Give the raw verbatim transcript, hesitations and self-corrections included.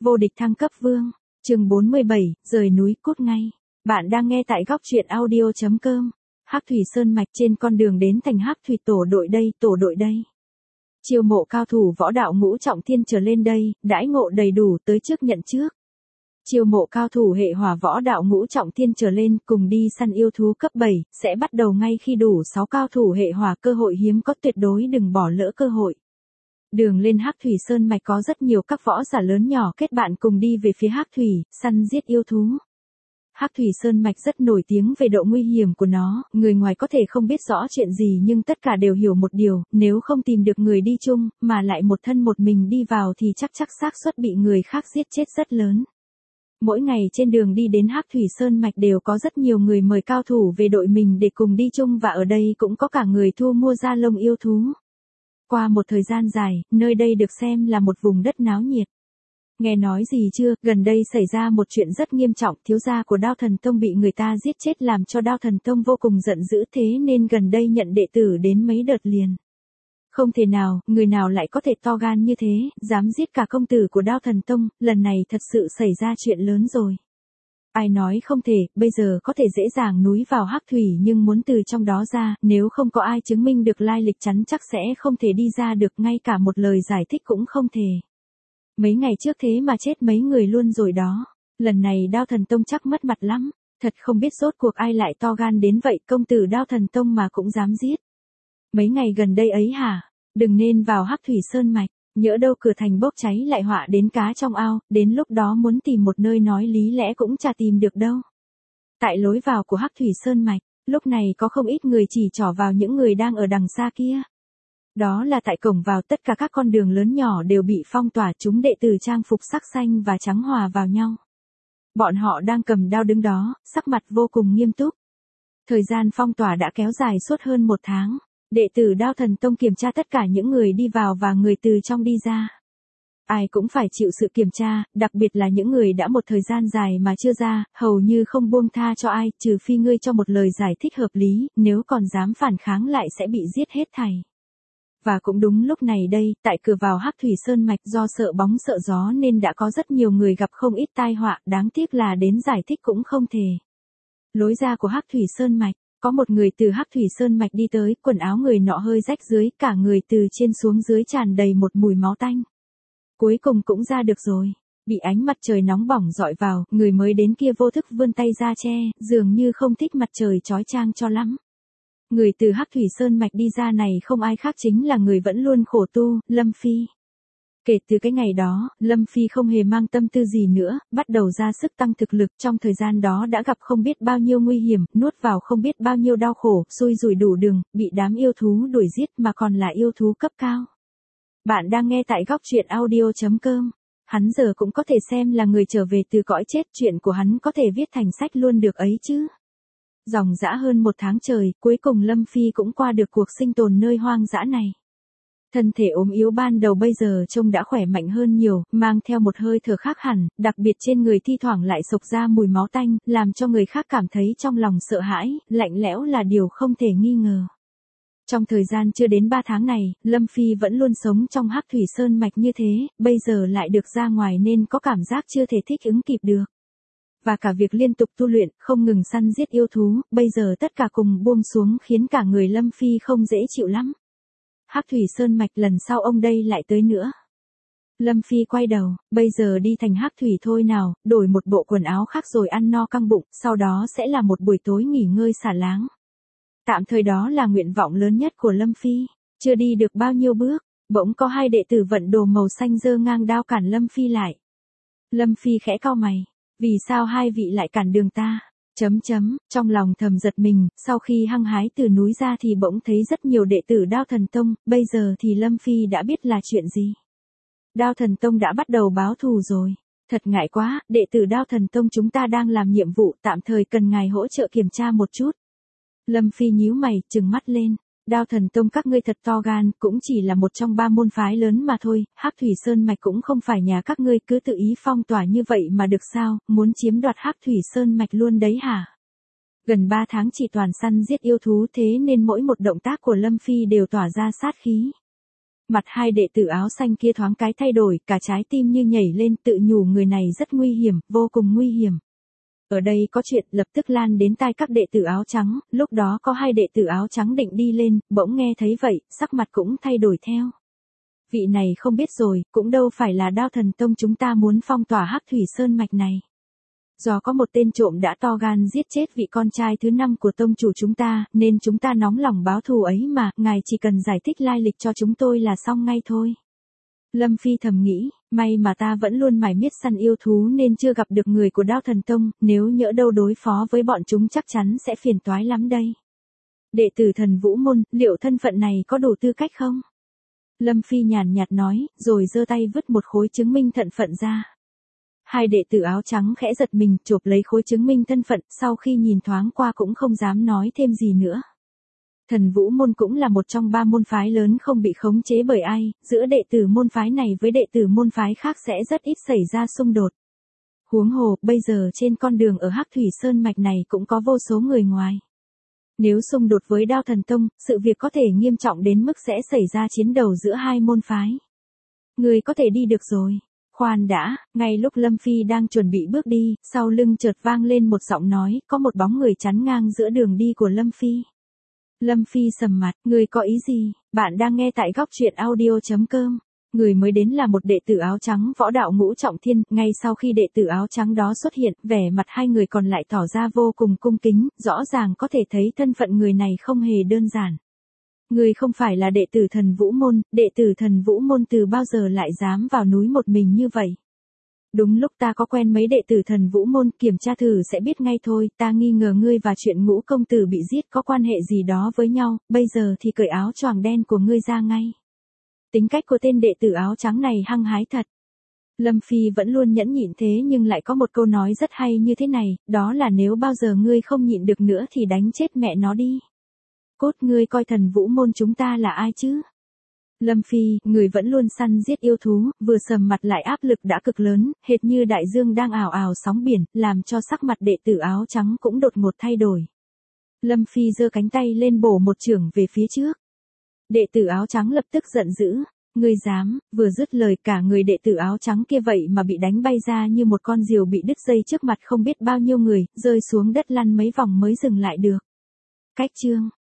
Vô địch thăng cấp vương, chương bốn mươi bảy, rời núi cút ngay. Bạn đang nghe tại góc truyện audio chấm com. Hắc Thủy Sơn mạch trên con đường đến thành Hắc Thủy tổ đội đây, tổ đội đây. Chiêu mộ cao thủ võ đạo ngũ trọng thiên trở lên đây, đãi ngộ đầy đủ tới trước nhận trước. Chiêu mộ cao thủ hệ hỏa võ đạo ngũ trọng thiên trở lên cùng đi săn yêu thú cấp bảy, sẽ bắt đầu ngay khi đủ sáu cao thủ hệ hỏa, cơ hội hiếm có, tuyệt đối đừng bỏ lỡ cơ hội. Đường lên Hắc Thủy Sơn mạch có rất nhiều các võ giả lớn nhỏ kết bạn cùng đi về phía Hắc Thủy, săn giết yêu thú. Hắc Thủy Sơn mạch rất nổi tiếng về độ nguy hiểm của nó, người ngoài có thể không biết rõ chuyện gì nhưng tất cả đều hiểu một điều, nếu không tìm được người đi chung, mà lại một thân một mình đi vào thì chắc chắc xác suất bị người khác giết chết rất lớn. Mỗi ngày trên đường đi đến Hắc Thủy Sơn mạch đều có rất nhiều người mời cao thủ về đội mình để cùng đi chung, và ở đây cũng có cả người thu mua da lông yêu thú. Qua một thời gian dài, nơi đây được xem là một vùng đất náo nhiệt. Nghe nói gì chưa, gần đây xảy ra một chuyện rất nghiêm trọng, thiếu gia của Đao Thần Tông bị người ta giết chết làm cho Đao Thần Tông vô cùng giận dữ, thế nên gần đây nhận đệ tử đến mấy đợt liền. Không thể nào, người nào lại có thể to gan như thế, dám giết cả công tử của Đao Thần Tông, lần này thật sự xảy ra chuyện lớn rồi. Ai nói không thể, bây giờ có thể dễ dàng núi vào Hắc Thủy nhưng muốn từ trong đó ra, nếu không có ai chứng minh được lai lịch chắn chắc sẽ không thể đi ra được, ngay cả một lời giải thích cũng không thể. Mấy ngày trước thế mà chết mấy người luôn rồi đó, lần này Đao Thần Tông chắc mất mặt lắm, thật không biết rốt cuộc ai lại to gan đến vậy, công tử Đao Thần Tông mà cũng dám giết. Mấy ngày gần đây ấy hả, đừng nên vào Hắc Thủy Sơn mạch. Nhỡ đâu cửa thành bốc cháy lại họa đến cá trong ao, đến lúc đó muốn tìm một nơi nói lý lẽ cũng chả tìm được đâu. Tại lối vào của Hắc Thủy Sơn mạch, lúc này có không ít người chỉ trỏ vào những người đang ở đằng xa kia. Đó là tại cổng vào, tất cả các con đường lớn nhỏ đều bị phong tỏa, chúng đệ tử trang phục sắc xanh và trắng hòa vào nhau. Bọn họ đang cầm đao đứng đó, sắc mặt vô cùng nghiêm túc. Thời gian phong tỏa đã kéo dài suốt hơn một tháng. Đệ tử Đao Thần Tông kiểm tra tất cả những người đi vào và người từ trong đi ra. Ai cũng phải chịu sự kiểm tra, đặc biệt là những người đã một thời gian dài mà chưa ra, hầu như không buông tha cho ai, trừ phi ngươi cho một lời giải thích hợp lý, nếu còn dám phản kháng lại sẽ bị giết hết thảy. Và cũng đúng lúc này đây, tại cửa vào Hắc Thủy Sơn mạch, do sợ bóng sợ gió nên đã có rất nhiều người gặp không ít tai họa, đáng tiếc là đến giải thích cũng không thể. Lối ra của Hắc Thủy Sơn mạch, có một người từ Hắc Thủy Sơn mạch đi tới, quần áo người nọ hơi rách dưới, cả người từ trên xuống dưới tràn đầy một mùi máu tanh. Cuối cùng cũng ra được rồi, bị ánh mặt trời nóng bỏng dọi vào, người mới đến kia vô thức vươn tay ra che, dường như không thích mặt trời chói chang cho lắm. Người từ Hắc Thủy Sơn mạch đi ra này không ai khác chính là người vẫn luôn khổ tu, Lâm Phi. Kể từ cái ngày đó, Lâm Phi không hề mang tâm tư gì nữa, bắt đầu ra sức tăng thực lực, trong thời gian đó đã gặp không biết bao nhiêu nguy hiểm, nuốt vào không biết bao nhiêu đau khổ, xui rủi đủ đường, bị đám yêu thú đuổi giết mà còn là yêu thú cấp cao. Bạn đang nghe tại góc truyện audio chấm com. Hắn giờ cũng có thể xem là người trở về từ cõi chết, chuyện của hắn có thể viết thành sách luôn được ấy chứ. Dòng dã hơn một tháng trời, cuối cùng Lâm Phi cũng qua được cuộc sinh tồn nơi hoang dã này. Thân thể ốm yếu ban đầu bây giờ trông đã khỏe mạnh hơn nhiều, mang theo một hơi thở khác hẳn, đặc biệt trên người thi thoảng lại xộc ra mùi máu tanh, làm cho người khác cảm thấy trong lòng sợ hãi, lạnh lẽo là điều không thể nghi ngờ. Trong thời gian chưa đến ba tháng này, Lâm Phi vẫn luôn sống trong Hắc Thủy Sơn mạch như thế, bây giờ lại được ra ngoài nên có cảm giác chưa thể thích ứng kịp được. Và cả việc liên tục tu luyện, không ngừng săn giết yêu thú, bây giờ tất cả cùng buông xuống khiến cả người Lâm Phi không dễ chịu lắm. Hắc Thủy Sơn mạch lần sau ông đây lại tới nữa. Lâm Phi quay đầu, bây giờ đi thành Hắc Thủy thôi nào, đổi một bộ quần áo khác rồi ăn no căng bụng, sau đó sẽ là một buổi tối nghỉ ngơi xả láng. Tạm thời đó là nguyện vọng lớn nhất của Lâm Phi. Chưa đi được bao nhiêu bước, bỗng có hai đệ tử vận đồ màu xanh giơ ngang đao cản Lâm Phi lại. Lâm Phi khẽ cau mày, vì sao hai vị lại cản đường ta? Chấm chấm, trong lòng thầm giật mình, sau khi hăng hái từ núi ra thì bỗng thấy rất nhiều đệ tử Đao Thần Tông, bây giờ thì Lâm Phi đã biết là chuyện gì. Đao Thần Tông đã bắt đầu báo thù rồi. Thật ngại quá, đệ tử Đao Thần Tông chúng ta đang làm nhiệm vụ, tạm thời cần ngài hỗ trợ kiểm tra một chút. Lâm Phi nhíu mày, trừng mắt lên. Đao Thần Tông các ngươi thật to gan, cũng chỉ là một trong ba môn phái lớn mà thôi, Hắc Thủy Sơn mạch cũng không phải nhà các ngươi, cứ tự ý phong tỏa như vậy mà được sao, muốn chiếm đoạt Hắc Thủy Sơn mạch luôn đấy hả? Gần ba tháng chỉ toàn săn giết yêu thú, thế nên mỗi một động tác của Lâm Phi đều tỏa ra sát khí. Mặt hai đệ tử áo xanh kia thoáng cái thay đổi, cả trái tim như nhảy lên, tự nhủ người này rất nguy hiểm, vô cùng nguy hiểm. Ở đây có chuyện lập tức lan đến tai các đệ tử áo trắng, lúc đó có hai đệ tử áo trắng định đi lên, bỗng nghe thấy vậy, sắc mặt cũng thay đổi theo. Vị này không biết rồi, cũng đâu phải là Đao Thần Tông chúng ta muốn phong tỏa Hắc Thủy Sơn mạch này. Do có một tên trộm đã to gan giết chết vị con trai thứ năm của tông chủ chúng ta, nên chúng ta nóng lòng báo thù ấy mà, ngài chỉ cần giải thích lai lịch cho chúng tôi là xong ngay thôi. Lâm Phi thầm nghĩ, may mà ta vẫn luôn mải miết săn yêu thú nên chưa gặp được người của Đao Thần Tông, nếu nhỡ đâu đối phó với bọn chúng chắc chắn sẽ phiền toái lắm đây. Đệ tử Thần Vũ Môn, liệu thân phận này có đủ tư cách không? Lâm Phi nhàn nhạt nói, rồi giơ tay vứt một khối chứng minh thân phận ra. Hai đệ tử áo trắng khẽ giật mình, chộp lấy khối chứng minh thân phận, sau khi nhìn thoáng qua cũng không dám nói thêm gì nữa. Thần Vũ Môn cũng là một trong ba môn phái lớn không bị khống chế bởi ai, giữa đệ tử môn phái này với đệ tử môn phái khác sẽ rất ít xảy ra xung đột. Huống hồ, bây giờ trên con đường ở Hắc Thủy Sơn mạch này cũng có vô số người ngoài. Nếu xung đột với Đao Thần Tông, sự việc có thể nghiêm trọng đến mức sẽ xảy ra chiến đấu giữa hai môn phái. Người có thể đi được rồi. Khoan đã, ngay lúc Lâm Phi đang chuẩn bị bước đi, sau lưng chợt vang lên một giọng nói, có một bóng người chắn ngang giữa đường đi của Lâm Phi. Lâm Phi sầm mặt, người có ý gì? Bạn đang nghe tại góc truyện audio chấm com. Người mới đến là một đệ tử áo trắng võ đạo ngũ trọng thiên, ngay sau khi đệ tử áo trắng đó xuất hiện, vẻ mặt hai người còn lại tỏ ra vô cùng cung kính, rõ ràng có thể thấy thân phận người này không hề đơn giản. Người không phải là đệ tử Thần Vũ Môn, đệ tử Thần Vũ Môn từ bao giờ lại dám vào núi một mình như vậy? Đúng lúc ta có quen mấy đệ tử Thần Vũ Môn, kiểm tra thử sẽ biết ngay thôi, ta nghi ngờ ngươi và chuyện Ngũ công tử bị giết có quan hệ gì đó với nhau, bây giờ thì cởi áo choàng đen của ngươi ra ngay. Tính cách của tên đệ tử áo trắng này hăng hái thật. Lâm Phi vẫn luôn nhẫn nhịn thế nhưng lại có một câu nói rất hay như thế này, đó là nếu bao giờ ngươi không nhịn được nữa thì đánh chết mẹ nó đi. Cốt ngươi coi Thần Vũ Môn chúng ta là ai chứ? Lâm Phi, người vẫn luôn săn giết yêu thú, vừa sầm mặt lại áp lực đã cực lớn, hệt như đại dương đang ảo ảo sóng biển, làm cho sắc mặt đệ tử áo trắng cũng đột ngột thay đổi. Lâm Phi giơ cánh tay lên bổ một chưởng về phía trước. Đệ tử áo trắng lập tức giận dữ, ngươi dám, vừa dứt lời cả người đệ tử áo trắng kia vậy mà bị đánh bay ra như một con diều bị đứt dây trước mặt không biết bao nhiêu người, rơi xuống đất lăn mấy vòng mới dừng lại được. Cách chương